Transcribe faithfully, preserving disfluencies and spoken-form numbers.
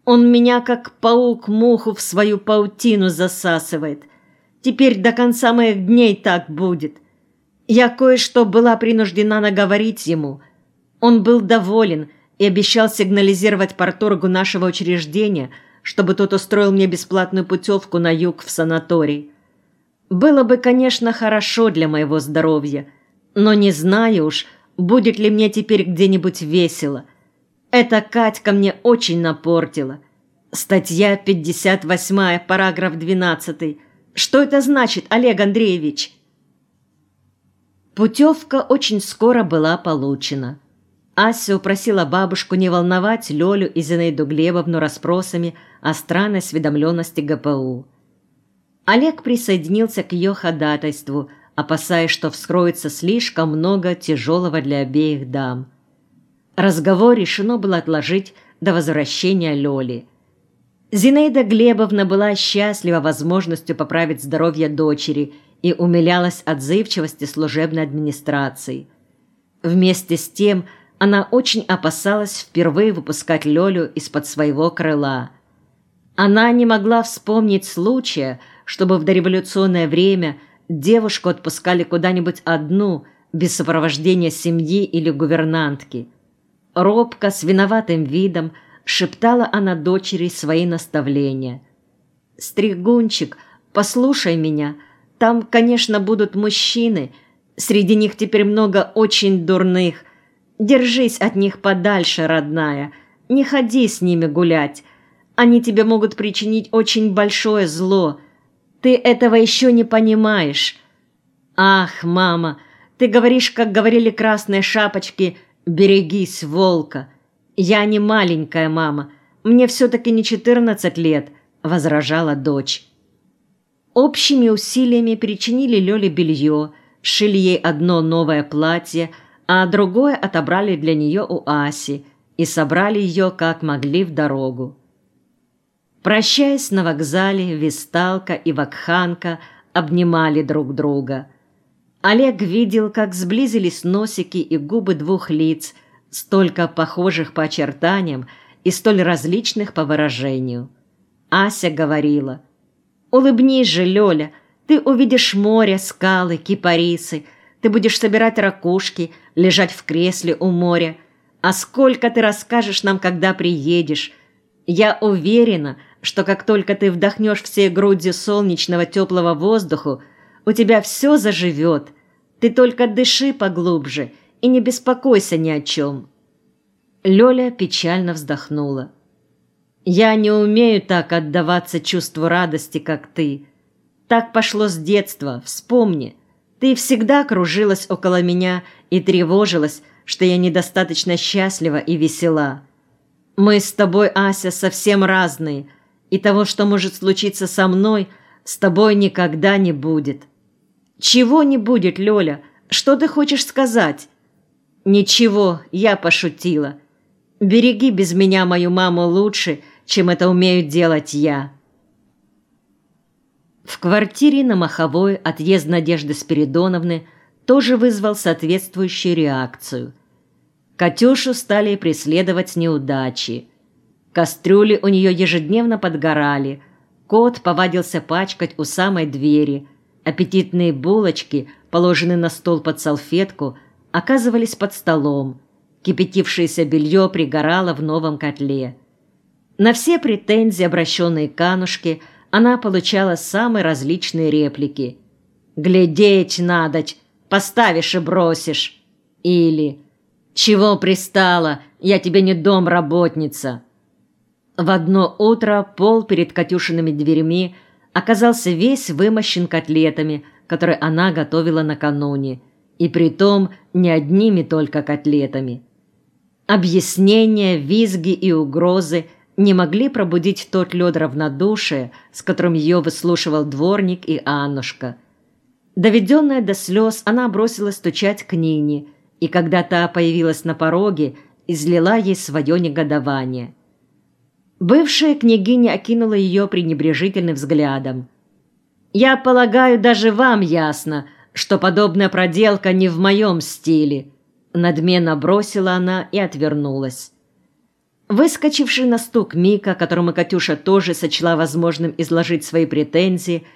Он меня, как паук, муху в свою паутину засасывает. Теперь до конца моих дней так будет. Я кое-что была принуждена наговорить ему. Он был доволен и обещал сигнализировать парторгу нашего учреждения, чтобы тот устроил мне бесплатную путевку на юг в санаторий. Было бы, конечно, хорошо для моего здоровья, но не знаю уж, будет ли мне теперь где-нибудь весело. Эта Катька мне очень напортила. Статья пятьдесят восьмая, параграф двенадцатый. Что это значит, Олег Андреевич? Путевка очень скоро была получена. Ася упросила бабушку не волновать Лёлю и Зинаиду Глебовну расспросами о странной осведомленности ГПУ. Олег присоединился к ее ходатайству, опасаясь, что вскроется слишком много тяжелого для обеих дам. Разговор решено было отложить до возвращения Лёли. Зинаида Глебовна была счастлива возможностью поправить здоровье дочери и умилялась отзывчивости служебной администрации. Вместе с тем она очень опасалась впервые выпускать Лёлю из-под своего крыла. Она не могла вспомнить случая, чтобы в дореволюционное время девушку отпускали куда-нибудь одну, без сопровождения семьи или гувернантки. Робко, с виноватым видом, шептала она дочери свои наставления. «Стригунчик, послушай меня, там, конечно, будут мужчины, среди них теперь много очень дурных. Держись от них подальше, родная, не ходи с ними гулять, они тебе могут причинить очень большое зло. Ты этого еще не понимаешь. Ах, мама, ты говоришь, как говорили красные шапочки, берегись волка. Я не маленькая мама, мне все-таки не четырнадцать лет», — возражала дочь. Общими усилиями перечинили Лёле белье, шили ей одно новое платье, а другое отобрали для нее у Аси и собрали ее, как могли, в дорогу. Прощаясь на вокзале, Висталка и Вакханка обнимали друг друга. Олег видел, как сблизились носики и губы двух лиц, столько похожих по очертаниям и столь различных по выражению. Ася говорила: «Улыбнись же, Лёля, ты увидишь море, скалы, кипарисы, ты будешь собирать ракушки, лежать в кресле у моря. А сколько ты расскажешь нам, когда приедешь. Я уверена, что как только ты вдохнешь всей грудью солнечного теплого воздуха, у тебя все заживет. Ты только дыши поглубже и не беспокойся ни о чем». Лёля печально вздохнула. «Я не умею так отдаваться чувству радости, как ты. Так пошло с детства, вспомни. Ты всегда кружилась около меня и тревожилась, что я недостаточно счастлива и весела. Мы с тобой, Ася, совсем разные, и того, что может случиться со мной, с тобой никогда не будет». «Чего не будет, Лёля? Что ты хочешь сказать?» «Ничего, я пошутила. Береги без меня мою маму лучше, чем это умею делать я». В квартире на Маховой отъезд Надежды Спиридоновны тоже вызвал соответствующую реакцию. Катюшу стали преследовать неудачи. Кастрюли у нее ежедневно подгорали, кот повадился пачкать у самой двери, аппетитные булочки, положенные на стол под салфетку, оказывались под столом, кипятившееся белье пригорало в новом котле. На все претензии, обращенные к Аннушке, она получала самые различные реплики. «Глядеть надоть, поставишь и бросишь». Или «Чего пристала, я тебе не домработница». В одно утро пол перед Катюшиными дверями оказался весь вымощен котлетами, которые она готовила накануне, и притом не одними только котлетами. Объяснения, визги и угрозы не могли пробудить тот лед равнодушия, с которым ее выслушивал дворник и Аннушка. Доведенная до слез, она бросилась стучать к Нине, и когда та появилась на пороге, излила ей свое негодование. Бывшая княгиня окинула ее пренебрежительным взглядом. «Я полагаю, даже вам ясно, что подобная проделка не в моем стиле», — надменно бросила она и отвернулась. Выскочивший на стук Мика, которому Катюша тоже сочла возможным изложить свои претензии,